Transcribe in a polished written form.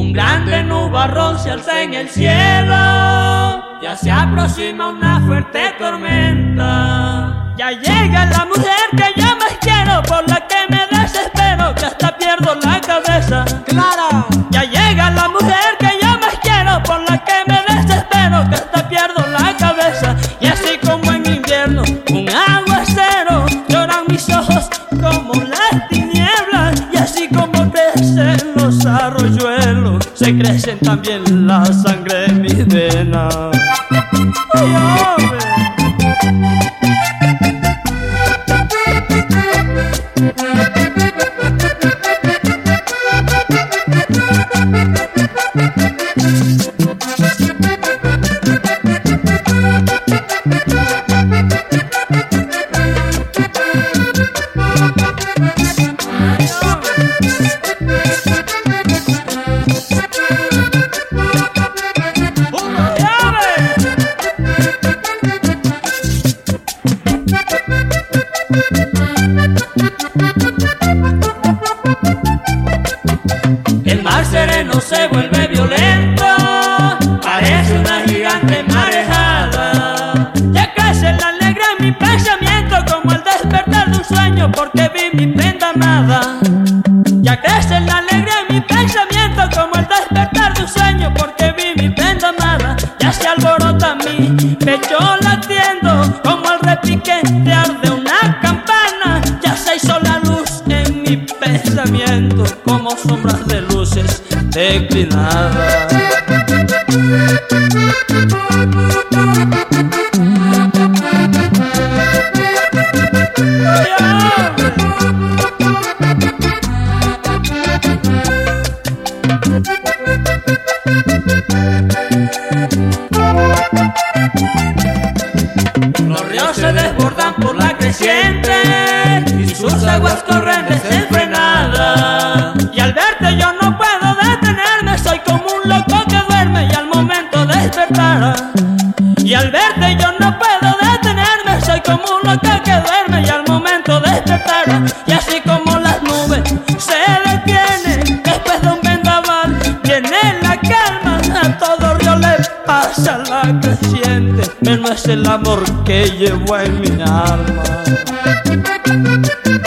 Un grande nubarrón se alza en el cielo, ya se aproxima una fuerte tormenta. Ya llega la mujer que yo más quiero, por la que me desespero, que hasta pierdo la cabeza. Clara. Ya llega la mujer que yo más quiero, por la que me desespero, que hasta pierdo la cabeza. Y así como en invierno un aguacero, lloran mis ojos como las tinieblas. Y así como crecen los arroyuelos, se crecen también la sangre en mis venas. ¡Ay, hombre! El mar sereno se vuelve violento, parece una gigante marejada. Ya crece la alegría en mi pensamiento, como el despertar de un sueño, porque vi mi prenda amada. Ya crece la alegría en mi pensamiento, como el despertar de un sueño, porque vi mi prenda amada. Ya se alborota mi pecho latiendo, como el repiquetear de una campana. Ya se hizo la luz en mi pensamiento, como sombras de luces declinadas. Los ríos se desbordan por la creciente y sus aguas corren desenfrenadas. Y al verte yo no puedo detenerme, soy como un loco que duerme y al momento despertará. Y al verte yo no puedo detenerme, soy como un loco que duerme y al momento despertará. Y así como las nubes se detienen después de un vendaval, viene la calma, a todo río le pasa la creciente, menos es el amor que llevo en mi alma.